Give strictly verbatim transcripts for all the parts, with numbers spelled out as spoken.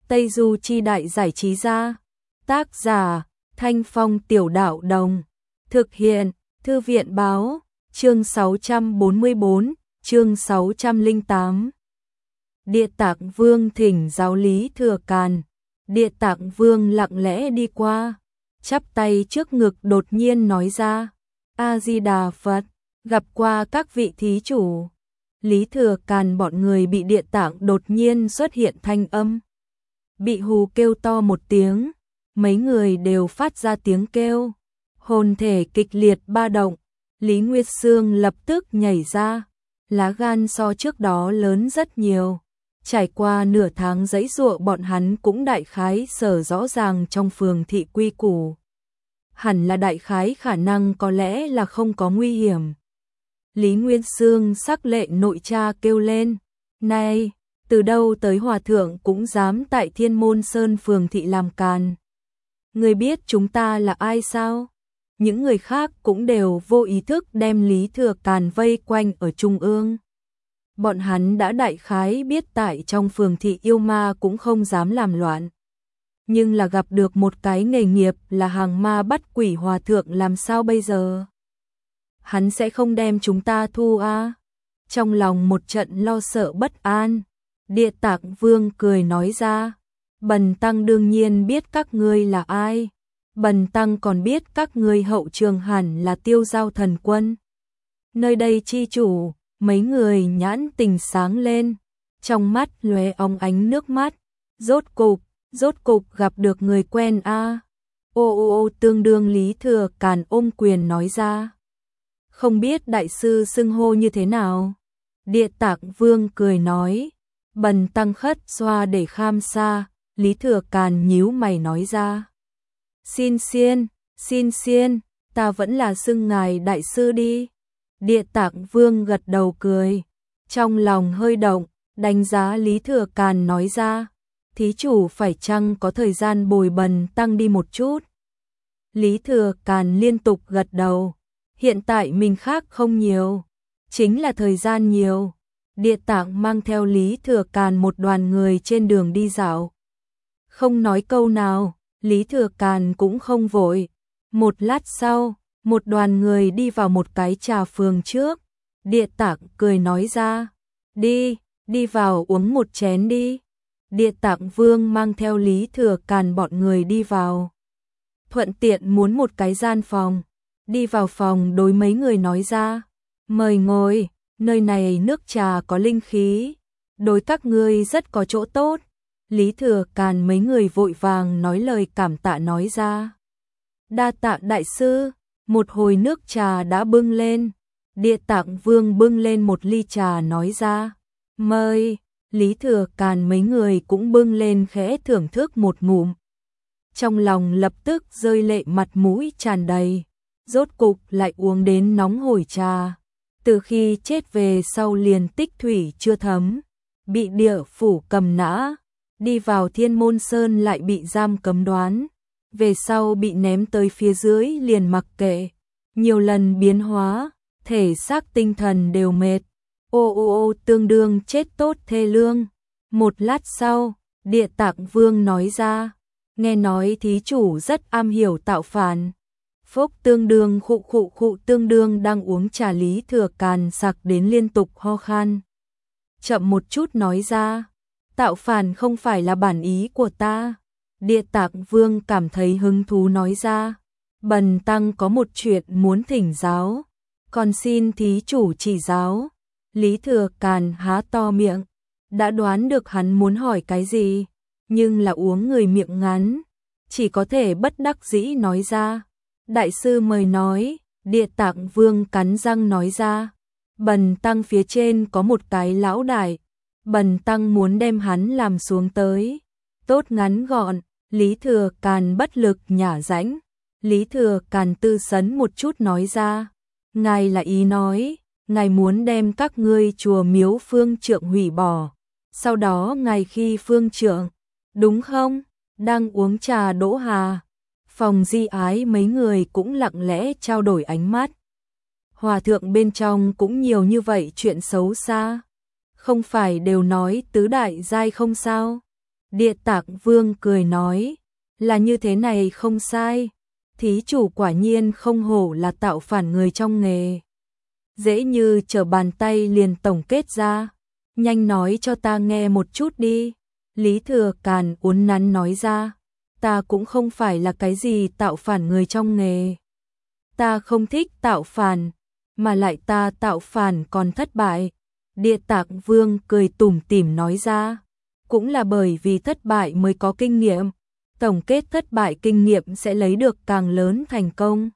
Tây Du Chi Đại Giải Trí Gia. Tác giả Thanh Phong Tiểu Đạo Đồng. Thực hiện Thư viện Báo. Chương sáu trăm bốn mươi bốn, chương sáu trăm lẻ tám. Địa Tạng Vương thỉnh giáo Lý Thừa Càn. Địa Tạng Vương lặng lẽ đi qua, chắp tay trước ngực đột nhiên nói ra: A Di Đà Phật, gặp qua các vị thí chủ. Lý Thừa Càn bọn người bị Địa Tạng đột nhiên xuất hiện thanh âm, bị hù kêu to một tiếng, mấy người đều phát ra tiếng kêu, hồn thể kịch liệt ba động. Lý Nguyệt Sương lập tức nhảy ra, lá gan so trước đó lớn rất nhiều. Trải qua nửa tháng giãy giụa, bọn hắn cũng đại khái sở rõ ràng trong phường thị quy củ. Hẳn là đại khái khả năng có lẽ là không có nguy hiểm. Lý Nguyên Sương sắc lệ nội tra kêu lên: Này, từ đâu tới hòa thượng cũng dám tại Thiên Môn Sơn phường thị làm càn? Người biết chúng ta là ai sao? Những người khác cũng đều vô ý thức đem Lý Thừa Càn vây quanh ở trung ương. Bọn hắn đã đại khái biết tại trong phường thị yêu ma cũng không dám làm loạn. Nhưng là gặp được một cái nghề nghiệp là hàng ma bắt quỷ hòa thượng làm sao bây giờ? Hắn sẽ không đem chúng ta thu à? Trong lòng một trận lo sợ bất an, Địa Tạng Vương cười nói ra: Bần tăng đương nhiên biết các ngươi là ai. Bần tăng còn biết các ngươi hậu trường hẳn là Tiêu Giao Thần Quân. Nơi đây chi chủ. Mấy người nhãn tình sáng lên, trong mắt lóe óng ánh nước mắt. Rốt cục, rốt cục gặp được người quen a. À. Ô ô ô, tương đương Lý Thừa Càn ôm quyền nói ra: Không biết đại sư xưng hô như thế nào? Địa Tạng Vương cười nói: Bần tăng khất xoa để kham sa. Lý Thừa Càn nhíu mày nói ra: Xin xiên, xin xiên, ta vẫn là xưng ngài đại sư đi. Địa Tạng Vương gật đầu cười, trong lòng hơi động, đánh giá Lý Thừa Càn nói ra: Thí chủ phải chăng có thời gian bồi bần tăng đi một chút? Lý Thừa Càn liên tục gật đầu, hiện tại mình khác không nhiều, chính là thời gian nhiều. Địa Tạng mang theo Lý Thừa Càn một đoàn người trên đường đi dạo. Không nói câu nào, Lý Thừa Càn cũng không vội. Một lát sau, một đoàn người đi vào một cái trà phường trước. Địa Tạng cười nói ra: Đi, đi vào uống một chén đi. Địa Tạng Vương mang theo Lý Thừa Càn bọn người đi vào. Thuận tiện muốn một cái gian phòng. Đi vào phòng đối mấy người nói ra: Mời ngồi, nơi này nước trà có linh khí, đối các ngươi rất có chỗ tốt. Lý Thừa Càn mấy người vội vàng nói lời cảm tạ nói ra: Đa tạ đại sư. Một hồi nước trà đã bưng lên. Địa Tạng Vương bưng lên một ly trà nói ra: Mời. Lý Thừa Càn mấy người cũng bưng lên khẽ thưởng thức một ngụm. Trong lòng lập tức rơi lệ, mặt mũi tràn đầy. Rốt cục lại uống đến nóng hổi trà. Từ khi chết về sau liền tích thủy chưa thấm, bị địa phủ cầm nã, đi vào Thiên Môn Sơn lại bị giam cấm đoán. Về sau bị ném tới phía dưới liền mặc kệ, nhiều lần biến hóa, thể xác tinh thần đều mệt. Ô ô ô, tương đương chết tốt thê lương. Một lát sau, Địa Tạng Vương nói ra: Nghe nói thí chủ rất am hiểu tạo phản. Phúc tương đương khụ khụ khụ tương đương đang uống trà. Lý Thừa Càn sặc đến liên tục ho khan. Chậm một chút nói ra: Tạo phản không phải là bản ý của ta. Địa Tạng Vương cảm thấy hứng thú nói ra: Bần tăng có một chuyện muốn thỉnh giáo, còn xin thí chủ chỉ giáo. Lý Thừa Càn há to miệng, đã đoán được hắn muốn hỏi cái gì, nhưng là uống người miệng ngắn, chỉ có thể bất đắc dĩ nói ra: Đại sư mời nói. Địa Tạng Vương cắn răng nói ra: Bần tăng phía trên có một cái lão đại, bần tăng muốn đem hắn làm xuống tới. Tốt ngắn gọn. Lý Thừa Càn bất lực nhả rãnh. Lý Thừa Càn tư sấn một chút nói ra: Ngài là ý nói, ngài muốn đem các ngươi chùa miếu phương trượng hủy bỏ, sau đó ngài khi phương trượng, đúng không? Đang uống trà đỗ hà, phòng Di Ái mấy người cũng lặng lẽ trao đổi ánh mắt. Hòa thượng bên trong cũng nhiều như vậy chuyện xấu xa, không phải đều nói tứ đại giai không sao? Địa Tạng Vương cười nói, là như thế này không sai, thí chủ quả nhiên không hổ là tạo phản người trong nghề. Dễ như trở bàn tay liền tổng kết ra, nhanh nói cho ta nghe một chút đi. Lý Thừa Càn uốn nắn nói ra, ta cũng không phải là cái gì tạo phản người trong nghề. Ta không thích tạo phản, mà lại ta tạo phản còn thất bại. Địa Tạng Vương cười tủm tỉm nói ra, cũng là bởi vì thất bại mới có kinh nghiệm, tổng kết thất bại kinh nghiệm sẽ lấy được càng lớn thành công.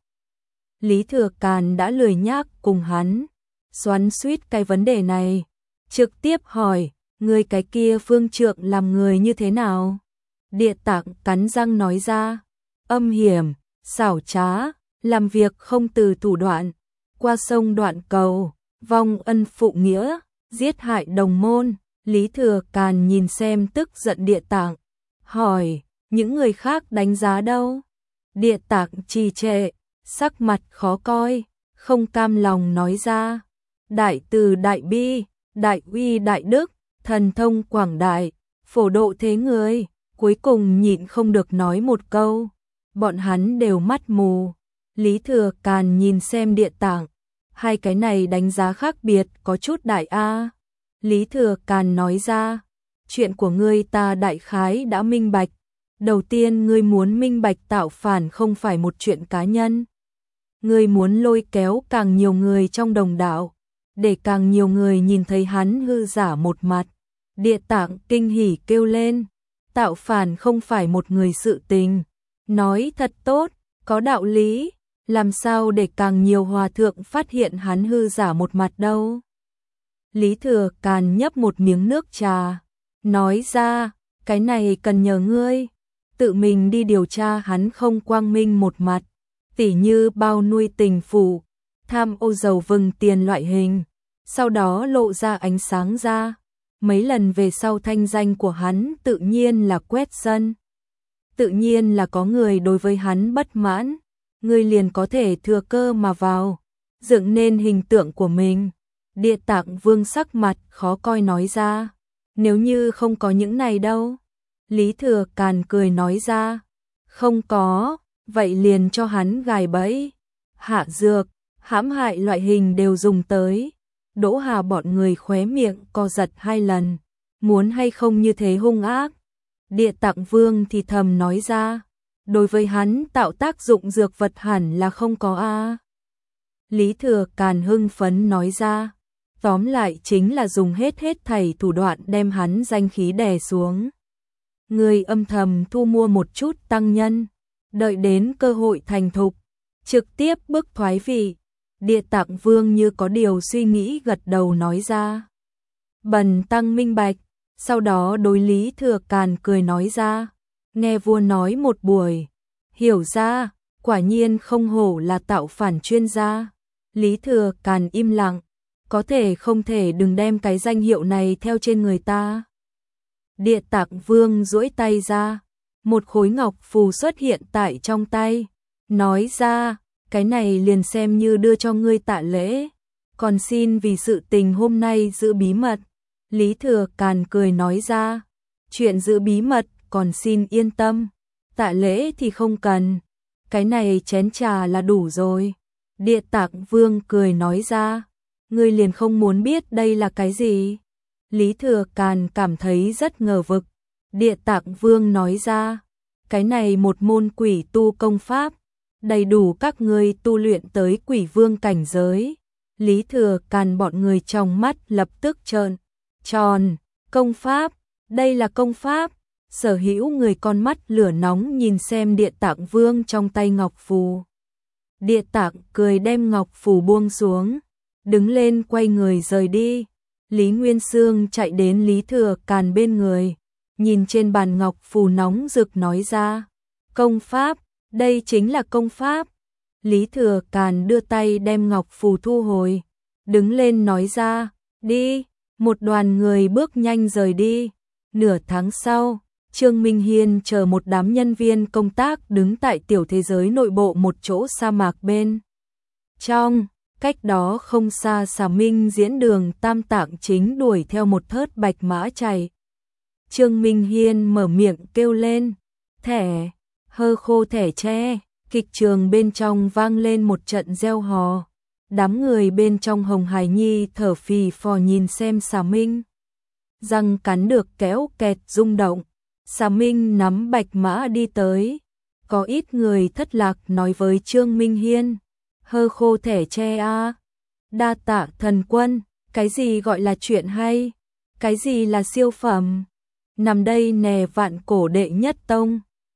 Lý Thừa Càn đã lười nhác cùng hắn xoắn xuýt cái vấn đề này, trực tiếp hỏi, người cái kia phương trượng làm người như thế nào? Địa Tạng cắn răng nói ra, âm hiểm, xảo trá, làm việc không từ thủ đoạn, qua sông đoạn cầu, vong ân phụ nghĩa, giết hại đồng môn. Lý Thừa Càn nhìn xem tức giận Địa Tạng, hỏi, những người khác đánh giá đâu? Địa Tạng trì trệ, sắc mặt khó coi, không cam lòng nói ra, đại từ đại bi, đại uy đại đức, thần thông quảng đại, phổ độ thế người, cuối cùng nhịn không được nói một câu, bọn hắn đều mắt mù. Lý Thừa Càn nhìn xem Địa Tạng, hai cái này đánh giá khác biệt có chút đại a. Lý Thừa Càn nói ra, chuyện của ngươi ta đại khái đã minh bạch. Đầu tiên ngươi muốn minh bạch tạo phản không phải một chuyện cá nhân. Ngươi muốn lôi kéo càng nhiều người trong đồng đạo, để càng nhiều người nhìn thấy hắn hư giả một mặt. Địa Tạng kinh hỉ kêu lên, tạo phản không phải một người sự tình. Nói thật tốt, có đạo lý, làm sao để càng nhiều hòa thượng phát hiện hắn hư giả một mặt đâu. Lý Thừa Càn nhấp một miếng nước trà, nói ra, cái này cần nhờ ngươi, tự mình đi điều tra hắn không quang minh một mặt, tỉ như bao nuôi tình phụ, tham ô giàu vừng tiền loại hình, sau đó lộ ra ánh sáng ra, mấy lần về sau thanh danh của hắn tự nhiên là quét sân. Tự nhiên là có người đối với hắn bất mãn, ngươi liền có thể thừa cơ mà vào, dựng nên hình tượng của mình. Địa Tạng Vương sắc mặt khó coi nói ra, nếu như không có những này đâu. Lý Thừa Càn cười nói ra, không có, vậy liền cho hắn gài bẫy, hạ dược, hãm hại loại hình đều dùng tới. Đỗ Hà bọn người khóe miệng co giật hai lần, muốn hay không như thế hung ác. Địa Tạng Vương thì thầm nói ra, đối với hắn tạo tác dụng dược vật hẳn là không có a. Lý Thừa Càn hưng phấn nói ra, tóm lại chính là dùng hết hết thảy thủ đoạn đem hắn danh khí đè xuống. Người âm thầm thu mua một chút tăng nhân, đợi đến cơ hội thành thục, trực tiếp bức thoái vị. Địa Tạng Vương như có điều suy nghĩ gật đầu nói ra. Bần tăng minh bạch, sau đó đối Lý Thừa Càn cười nói ra, nghe vua nói một buổi, hiểu ra, quả nhiên không hổ là tạo phản chuyên gia. Lý Thừa Càn im lặng, có thể không thể đừng đem cái danh hiệu này theo trên người ta. Địa Tạng Vương duỗi tay ra, một khối ngọc phù xuất hiện tại trong tay, nói ra, cái này liền xem như đưa cho ngươi tạ lễ, còn xin vì sự tình hôm nay giữ bí mật. Lý Thừa Càn cười nói ra, chuyện giữ bí mật còn xin yên tâm, tạ lễ thì không cần, cái này chén trà là đủ rồi. Địa Tạng Vương cười nói ra, ngươi liền không muốn biết đây là cái gì? Lý Thừa Càn cảm thấy rất ngờ vực. Địa Tạng Vương nói ra, cái này một môn quỷ tu công pháp, đầy đủ các ngươi tu luyện tới quỷ vương cảnh giới. Lý Thừa Càn bọn người trong mắt lập tức trợn tròn, công pháp, đây là công pháp. Sở hữu người con mắt lửa nóng nhìn xem Địa Tạng Vương trong tay ngọc phù. Địa Tạng cười đem ngọc phù buông xuống, đứng lên quay người rời đi. Lý Nguyên Xương chạy đến Lý Thừa Càn bên người, nhìn trên bàn ngọc phù nóng rực nói ra, công pháp, đây chính là công pháp. Lý Thừa Càn đưa tay đem ngọc phù thu hồi, đứng lên nói ra, đi. Một đoàn người bước nhanh rời đi. Nửa tháng sau, Trương Minh Hiên chờ một đám nhân viên công tác đứng tại tiểu thế giới nội bộ một chỗ sa mạc bên trong. Cách đó không xa Xà Minh diễn đường Tam Tạng chính đuổi theo một thớt bạch mã chạy Trương Minh Hiên mở miệng kêu lên, thẻ, hơ khô thẻ tre, kịch trường bên trong vang lên một trận reo hò. Đám người bên trong Hồng Hải Nhi thở phì phò nhìn xem Xà Minh. Răng cắn được kéo kẹt rung động. Xà Minh nắm bạch mã đi tới. Có ít người thất lạc nói với Trương Minh Hiên, hơ khô thẻ tre a, đa tạ thần quân, cái gì gọi là chuyện hay, cái gì là siêu phẩm, nằm đây nè vạn cổ đệ nhất tông.